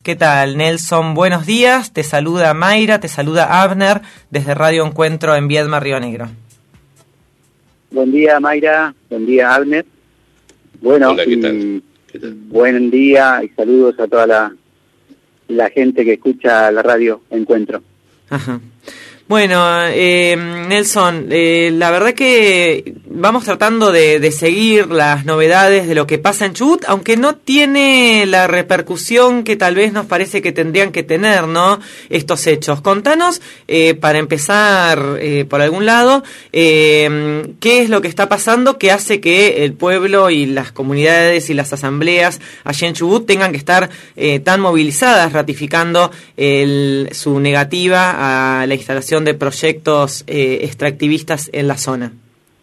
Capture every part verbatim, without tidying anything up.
¿Qué tal, Nelson? Buenos días. Te saluda Mayra, te saluda Abner desde Radio Encuentro en Viedma, Río Negro. Buen día, Mayra. Buen día, Abner. Bueno, Hola, ¿qué tal? ¿Qué tal? Buen día y saludos a toda la, la gente que escucha la Radio Encuentro. Ajá. Bueno, eh, Nelson, eh, la verdad que vamos tratando de, de seguir las novedades de lo que pasa en Chubut, aunque no tiene la repercusión que tal vez nos parece que tendrían que tener, ¿no? Estos hechos. Contanos, eh, para empezar eh, por algún lado, eh, qué es lo que está pasando que hace que el pueblo y las comunidades y las asambleas allí en Chubut tengan que estar eh, tan movilizadas, ratificando el, su negativa a la instalación de proyectos eh, extractivistas en la zona.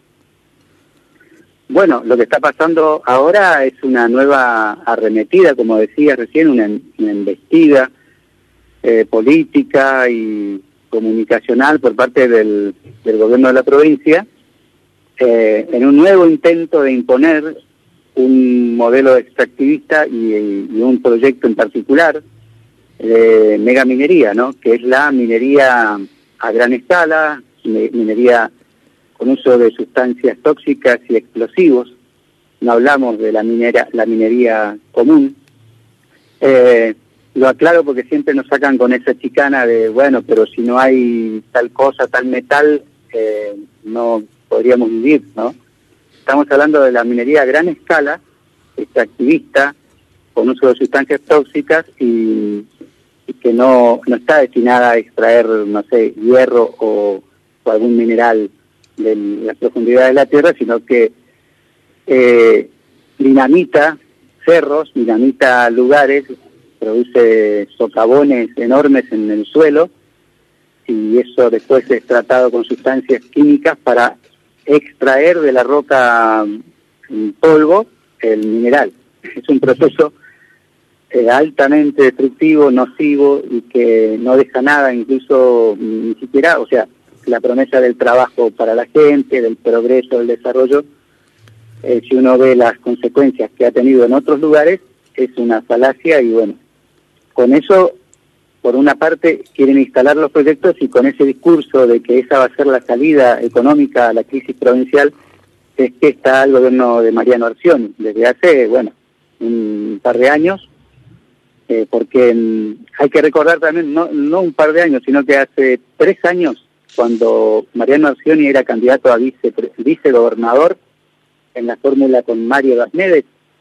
Bueno, lo que está pasando ahora es una nueva arremetida, como decía recién, una, una embestida eh, política y comunicacional por parte del, del gobierno de la provincia, eh, en un nuevo intento de imponer un modelo extractivista y, y un proyecto en particular de megaminería, ¿no? Que es la minería a gran escala, minería con uso de sustancias tóxicas y explosivos. No hablamos de la minera, la minería común. Eh, lo aclaro porque siempre nos sacan con esa chicana de, bueno, pero si no hay tal cosa, tal metal, eh, no podríamos vivir, ¿no? Estamos hablando de la minería a gran escala, extractivista, con uso de sustancias tóxicas y y que no, no está destinada a extraer, no sé, hierro o, o algún mineral de las profundidades de la tierra, sino que eh, dinamita cerros, dinamita lugares, produce socavones enormes en el suelo y eso después es tratado con sustancias químicas para extraer de la roca en polvo el mineral. Es un proceso Eh, altamente destructivo, nocivo y que no deja nada, incluso ni siquiera, o sea, la promesa del trabajo para la gente, del progreso, del desarrollo, eh, si uno ve las consecuencias que ha tenido en otros lugares, es una falacia y bueno, con eso, por una parte, quieren instalar los proyectos y con ese discurso de que esa va a ser la salida económica a la crisis provincial, es que está el gobierno de Mariano Arcioni, desde hace, bueno, un par de años. Eh, porque mm, hay que recordar también, no, no un par de años, sino que hace tres años, cuando Mariano Arcioni era candidato a vice, vicegobernador en la fórmula con Mario Gasmedes,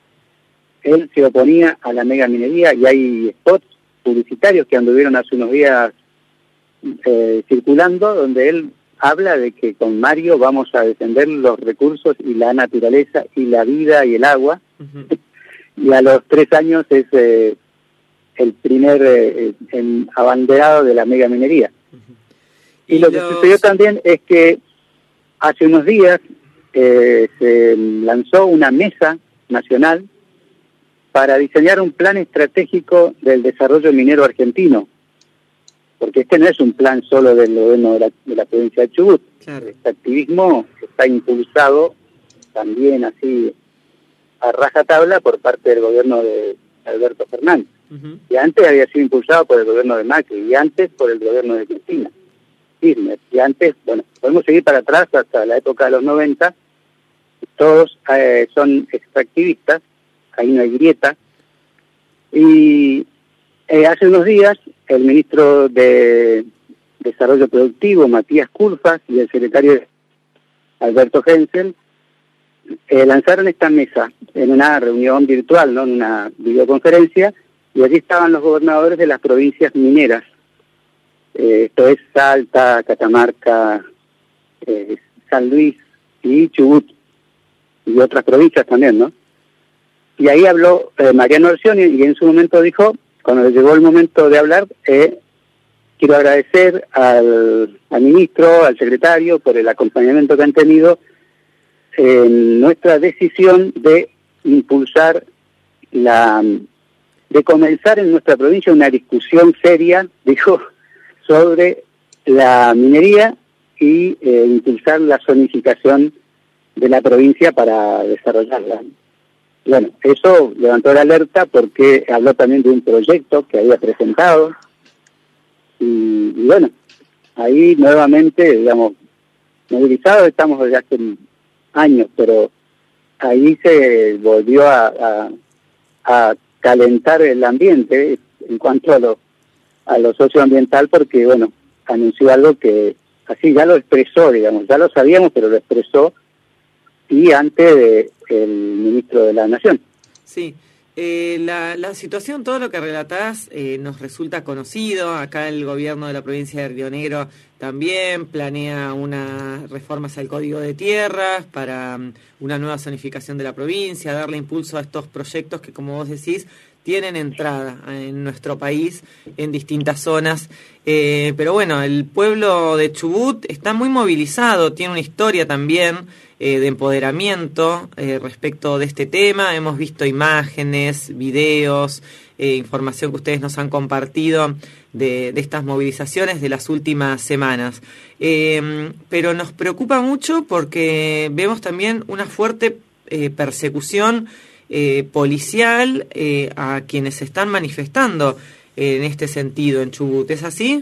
él se oponía a la megaminería y hay spots publicitarios que anduvieron hace unos días eh, circulando, donde él habla de que con Mario vamos a defender los recursos y la naturaleza y la vida y el agua, uh-huh. Y a los tres años es... Eh, el primer eh, en abanderado de la megaminería. Uh-huh. Y, y lo los... que sucedió también es que hace unos días eh, se lanzó una mesa nacional para diseñar un plan estratégico del desarrollo minero argentino, porque este no es un plan solo del gobierno de la, de la provincia de Chubut. Claro. Este activismo está impulsado también así a rajatabla por parte del gobierno de Alberto Fernández. Uh-huh. Y antes había sido impulsado por el gobierno de Macri, y antes por el gobierno de Cristina Kirchner, y antes, bueno, podemos seguir para atrás hasta la época de los noventa, todos eh, son extractivistas, ahí no hay grieta, y eh, hace unos días el ministro de Desarrollo Productivo, Matías Culfas, y el secretario Alberto Hensel, eh, lanzaron esta mesa en una reunión virtual, ¿no? En una videoconferencia, y allí estaban los gobernadores de las provincias mineras. Eh, esto es Salta, Catamarca, eh, San Luis y Chubut, y otras provincias también, ¿no? Y ahí habló eh, Mariano Arcioni, y en su momento dijo, cuando llegó el momento de hablar, eh, quiero agradecer al, al ministro, al secretario, por el acompañamiento que han tenido en nuestra decisión de impulsar la... de comenzar en nuestra provincia una discusión seria, dijo, sobre la minería y eh, impulsar la zonificación de la provincia para desarrollarla. bueno, eso levantó la alerta porque habló también de un proyecto que había presentado. Y, y bueno, ahí nuevamente, digamos, movilizados estamos desde hace años, pero ahí se volvió a, a, a calentar el ambiente en cuanto a lo, a lo socioambiental, porque, bueno, anunció algo que así ya lo expresó, digamos, ya lo sabíamos, pero lo expresó, y antes de el ministro de la Nación. Sí. Eh, la, la situación, todo lo que relatás, eh, nos resulta conocido. Acá el gobierno de la provincia de Río Negro también planea unas reformas al Código de Tierras para um, una nueva zonificación de la provincia, darle impulso a estos proyectos que, como vos decís, tienen entrada en nuestro país en distintas zonas. Eh, pero bueno, el pueblo de Chubut está muy movilizado, tiene una historia también eh, de empoderamiento eh, respecto de este tema. Hemos visto imágenes, videos, eh, información que ustedes nos han compartido de, de estas movilizaciones de las últimas semanas. Eh, pero nos preocupa mucho porque vemos también una fuerte eh, persecución Eh, policial eh, a quienes se están manifestando eh, en este sentido en Chubut. ¿Es así?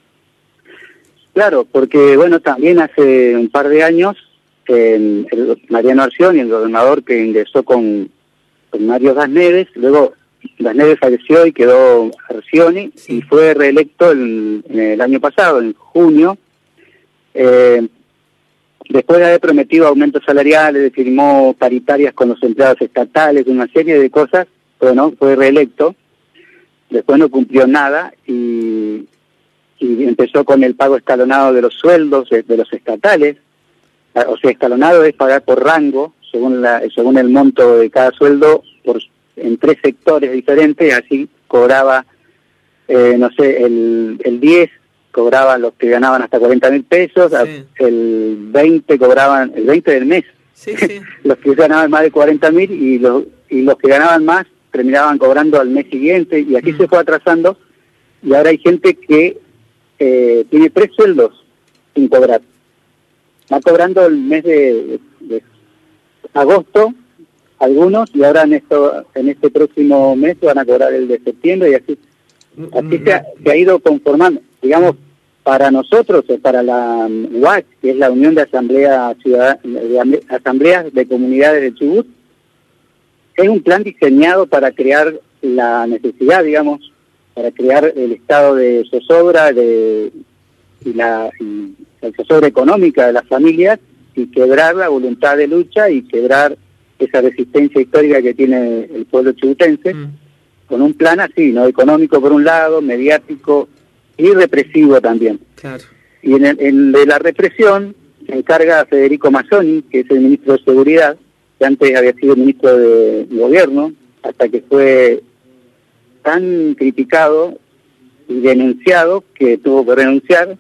Claro, porque bueno, también hace un par de años eh, el Mariano Arcioni, el gobernador que ingresó con, con Mario Gasneves, luego Gasneves falleció y quedó Arcioni, sí. Y fue reelecto el, el año pasado, en junio. eh, Después de haber prometido aumentos salariales, firmó paritarias con los empleados estatales, una serie de cosas, bueno, fue reelecto. Después no cumplió nada y, y empezó con el pago escalonado de los sueldos de, de los estatales. O sea, escalonado es pagar por rango, según la según el monto de cada sueldo, por en tres sectores diferentes. Así cobraba, eh, no sé, el, el diez cobraban los que ganaban hasta cuarenta mil pesos, sí. El veinte cobraban, el veinte del mes, sí, sí. Los que ganaban más de cuarenta mil y los, y los que ganaban más terminaban cobrando al mes siguiente, y así mm. se fue atrasando, y ahora hay gente que eh, tiene tres sueldos sin cobrar. Va cobrando el mes de, de, de agosto algunos, y ahora en esto en este próximo mes van a cobrar el de septiembre, y así, así mm. se, ha, se ha ido conformando. Digamos, para nosotros, para la U A C, que es la Unión de Asamblea Ciudad, de Asambleas de Comunidades de Chubut, es un plan diseñado para crear la necesidad, digamos, para crear el estado de zozobra de, y la y la zozobra económica de las familias, y quebrar la voluntad de lucha y quebrar esa resistencia histórica que tiene el pueblo chubutense, mm. con un plan así, ¿no? Económico por un lado, mediático y represivo también. Claro. Y en, el, en de la represión se encarga Federico Mazzoni, que es el ministro de Seguridad, que antes había sido ministro de, de Gobierno, hasta que fue tan criticado y denunciado que tuvo que renunciar.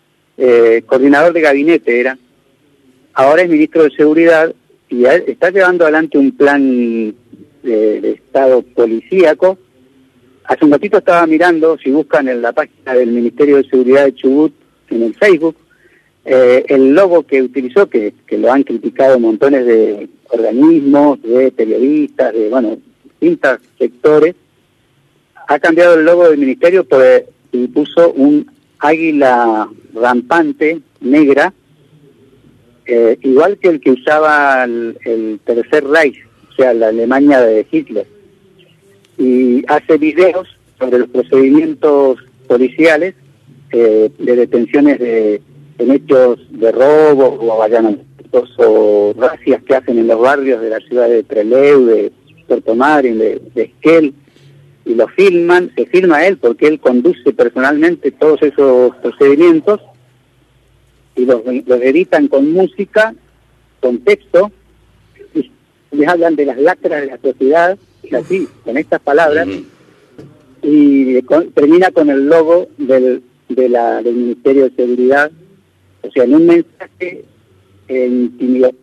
Eh, coordinador de gabinete era. Ahora es ministro de Seguridad y está llevando adelante un plan de, de Estado policíaco. Hace un ratito estaba mirando, si buscan en la página del Ministerio de Seguridad de Chubut, en el Facebook, eh, el logo que utilizó, que, que lo han criticado montones de organismos, de periodistas, de, bueno, distintos sectores, ha cambiado el logo del Ministerio por, y puso un águila rampante, negra, eh, igual que el que usaba el, el Tercer Reich, o sea, la Alemania de Hitler. Y hace videos sobre los procedimientos policiales eh, de detenciones de, en hechos de robo o allanamientos o racias que hacen en los barrios de la ciudad de Trelew, de Puerto Madryn, de, de Esquel, y lo filman, se filma él porque él conduce personalmente todos esos procedimientos, y los, los editan con música, con texto, y les hablan de las lacras de la sociedad, así, con estas palabras, uh-huh. y con, termina con el logo del, de la, del Ministerio de Seguridad, o sea, en un mensaje eh, intimidatorio.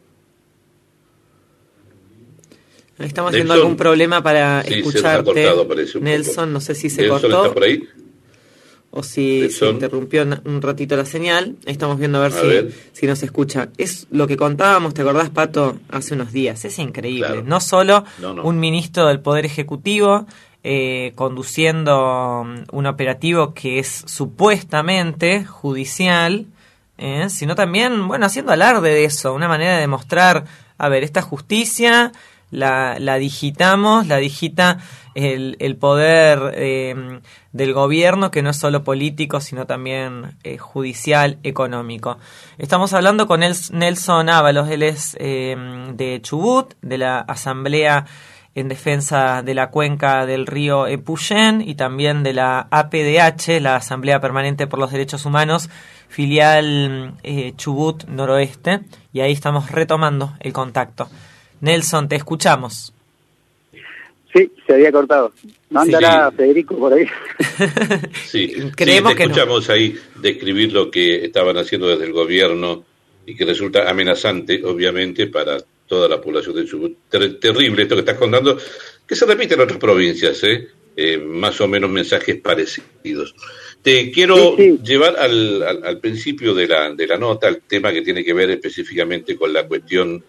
Estamos teniendo algún problema para sí, escucharte, cortado, Nelson, no sé si se Nelson, cortó. ¿está por ahí? o si se interrumpió un ratito la señal. Estamos viendo a ver, a si, ver si nos escucha. Es lo que contábamos, ¿te acordás, Pato? Hace unos días. Es increíble. Claro. No solo no, no. un ministro del Poder Ejecutivo eh, conduciendo un operativo que es supuestamente judicial, eh, sino también, bueno, haciendo alarde de eso. Una manera de demostrar, a ver, esta justicia la, la digitamos, la digita el, el poder eh, del gobierno, que no es solo político, sino también eh, judicial, económico. Estamos hablando con Nelson Ábalos, él es eh, de Chubut, de la Asamblea en Defensa de la Cuenca del Río Epuyén, y también de la A P D H, la Asamblea Permanente por los Derechos Humanos, filial eh, Chubut Noroeste, y ahí estamos retomando el contacto. Nelson, te escuchamos. Sí, se había cortado. ¿No andará sí. Federico por ahí? Sí, creemos sí, te escuchamos que no. Ahí describir lo que estaban haciendo desde el gobierno y que resulta amenazante, obviamente, para toda la población de Chubut. Ter- terrible esto que estás contando, que se repite en otras provincias, ¿eh? Eh, más o menos mensajes parecidos. Te quiero sí, sí. llevar al, al, al principio de la, de la nota, al tema que tiene que ver específicamente con la cuestión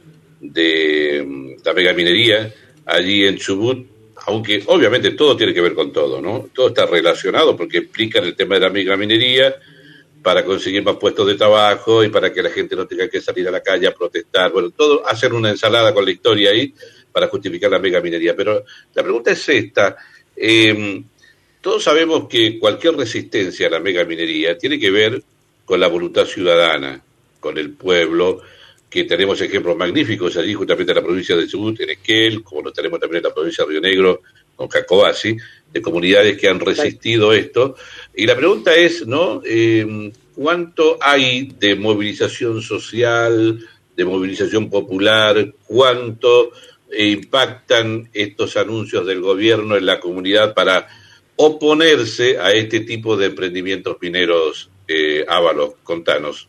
de la megaminería allí en Chubut, aunque obviamente todo tiene que ver con todo, ¿no? Todo está relacionado porque explican el tema de la megaminería para conseguir más puestos de trabajo y para que la gente no tenga que salir a la calle a protestar. Bueno, todo hacen una ensalada con la historia ahí para justificar la megaminería. Pero la pregunta es esta. Eh, todos sabemos que cualquier resistencia a la megaminería tiene que ver con la voluntad ciudadana, con el pueblo, que tenemos ejemplos magníficos allí, justamente en la provincia de Chubut, en Esquel, como lo tenemos también en la provincia de Río Negro, con Jacobasi, de comunidades que han resistido esto. Y la pregunta es, ¿no? Eh, ¿cuánto hay de movilización social, de movilización popular? ¿Cuánto eh, impactan estos anuncios del gobierno en la comunidad para oponerse a este tipo de emprendimientos mineros? Eh, Ábalos, contanos.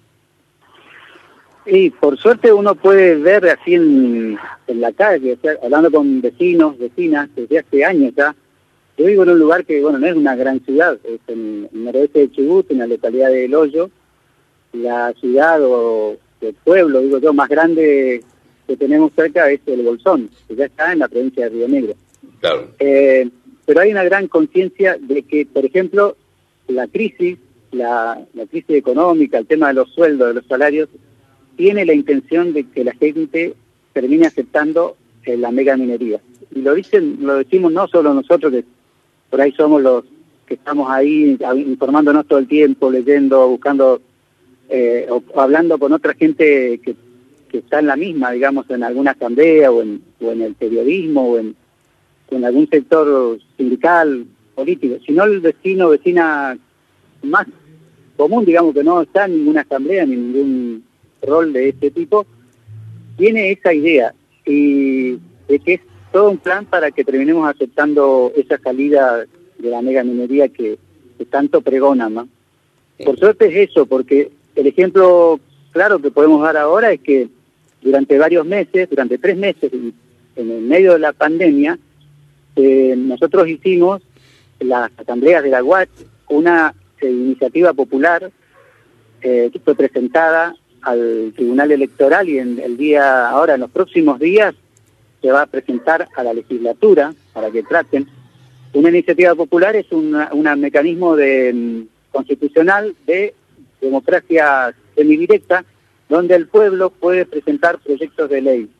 Y por suerte uno puede ver así en, en la calle, o sea, hablando con vecinos, vecinas, desde hace años ya. Yo vivo en un lugar que, bueno, no es una gran ciudad, es en el noroeste de Chubut, en la localidad de El Hoyo. La ciudad o el pueblo, digo yo, más grande que tenemos cerca es El Bolsón, que ya está en la provincia de Río Negro. Claro. Eh, pero hay una gran conciencia de que, por ejemplo, la crisis, la, la crisis económica, el tema de los sueldos, de los salarios, tiene la intención de que la gente termine aceptando eh, la megaminería. Y lo dicen, lo decimos no solo nosotros, que por ahí somos los que estamos ahí informándonos todo el tiempo, leyendo, buscando, eh, o, o hablando con otra gente que, que está en la misma, digamos, en alguna asamblea o en, o en el periodismo o en, o en algún sector sindical, político, sino el vecino, vecina más común, digamos, que no está en ninguna asamblea ni en ningún rol de este tipo, tiene esa idea y de que es todo un plan para que terminemos aceptando esa salida de la megaminería que, que tanto pregonan, ¿no? Por suerte es eso, porque el ejemplo claro que podemos dar ahora es que durante varios meses, durante tres meses, en, en el medio de la pandemia, eh, nosotros hicimos las asambleas de la U A C, una eh, iniciativa popular eh, que fue presentada al Tribunal Electoral y en el día, ahora en los próximos días, se va a presentar a la legislatura para que traten. Una iniciativa popular es una, un mecanismo de, um, constitucional de democracia semidirecta, donde el pueblo puede presentar proyectos de ley.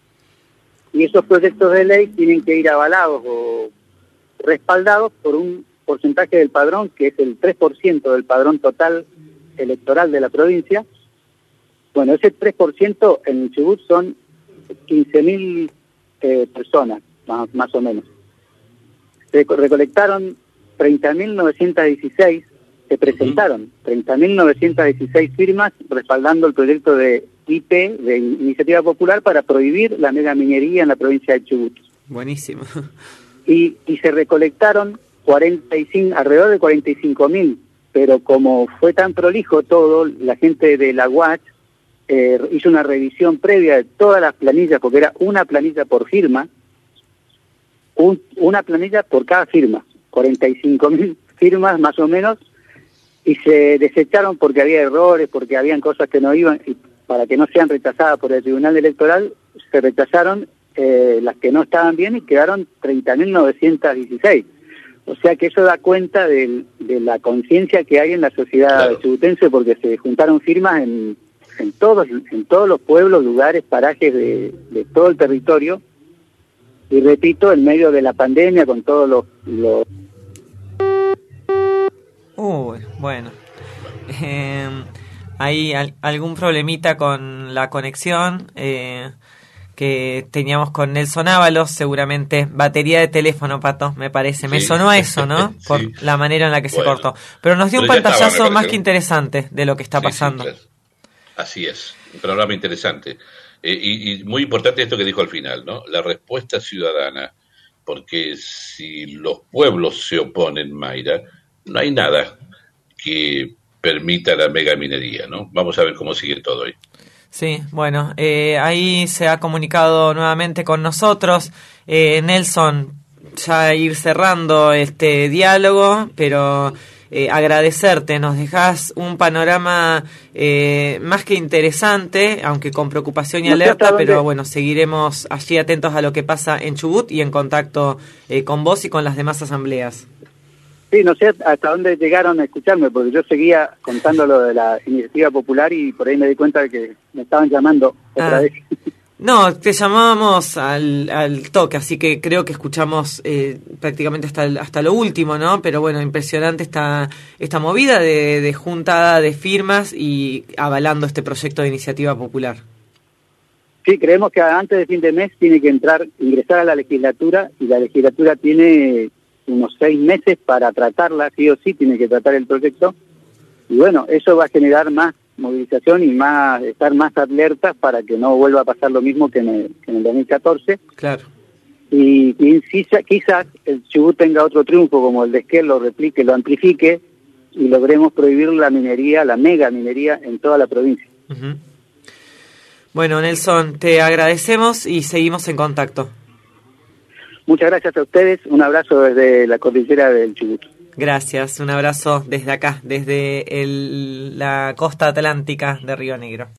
Y esos proyectos de ley tienen que ir avalados o respaldados por un porcentaje del padrón, que es el tres por ciento del padrón total electoral de la provincia. Bueno, ese tres por ciento en Chubut son quince mil eh, personas, más, más o menos. Se recolectaron treinta mil novecientos dieciséis, se presentaron treinta mil novecientos dieciséis firmas respaldando el proyecto de I P, de Iniciativa Popular, para prohibir la megaminería en la provincia de Chubut. Buenísimo. Y, y se recolectaron cuarenta y cinco, alrededor de cuarenta y cinco mil, pero como fue tan prolijo todo, la gente de la U A C Eh, hizo una revisión previa de todas las planillas, porque era una planilla por firma, un, una planilla por cada firma. cuarenta y cinco mil firmas más o menos, y se desecharon porque había errores, porque habían cosas que no iban, y para que no sean rechazadas por el Tribunal Electoral, se rechazaron eh, las que no estaban bien y quedaron treinta mil novecientos dieciséis. O sea que eso da cuenta de, de la conciencia que hay en la sociedad claro. chubutense, porque se juntaron firmas en, en todos en todos los pueblos, lugares, parajes de, de todo el territorio, y repito, en medio de la pandemia, con todos los... los... Uy, bueno. Eh, hay al, algún problemita con la conexión eh, que teníamos con Nelson Ábalos, seguramente batería de teléfono, Pato, me parece. Me sí. sonó a eso, ¿no? Por sí. la manera en la que bueno. se cortó. Pero nos dio Pero un pantallazo estaba, más que interesante de lo que está sí, pasando. Sí, claro. Así es, un programa interesante. Eh, y, y muy importante esto que dijo al final, ¿no? La respuesta ciudadana, porque si los pueblos se oponen, Mayra, no hay nada que permita la megaminería, ¿no? Vamos a ver cómo sigue todo hoy. Sí, bueno, eh, ahí se ha comunicado nuevamente con nosotros. Eh, Nelson, ya ir cerrando este diálogo, pero... Eh, agradecerte, nos dejás un panorama eh, más que interesante, aunque con preocupación y no alerta, pero bueno, seguiremos allí atentos a lo que pasa en Chubut y en contacto eh, con vos y con las demás asambleas. Sí, no sé hasta dónde llegaron a escucharme, porque yo seguía contando lo de la iniciativa popular y por ahí me di cuenta de que me estaban llamando otra ah. vez. No, te llamábamos al, al toque, así que creo que escuchamos eh, prácticamente hasta el, hasta lo último, ¿no? Pero bueno, impresionante esta esta movida de, de juntada de firmas y avalando este proyecto de iniciativa popular. Sí, creemos que antes de fin de mes tiene que entrar, ingresar a la legislatura, y la legislatura tiene unos seis meses para tratarla, sí o sí, tiene que tratar el proyecto, y bueno, eso va a generar más movilización y más estar más alertas para que no vuelva a pasar lo mismo que en el, que en el dos mil catorce. Claro. Y, y quizás, quizás el Chubut tenga otro triunfo como el de Esquel, lo replique, lo amplifique y logremos prohibir la minería, la mega minería en toda la provincia. Uh-huh. Bueno, Nelson, te agradecemos y seguimos en contacto. Muchas gracias a ustedes, un abrazo desde la cordillera del Chubut. Gracias, un abrazo desde acá, desde el, la costa atlántica de Río Negro.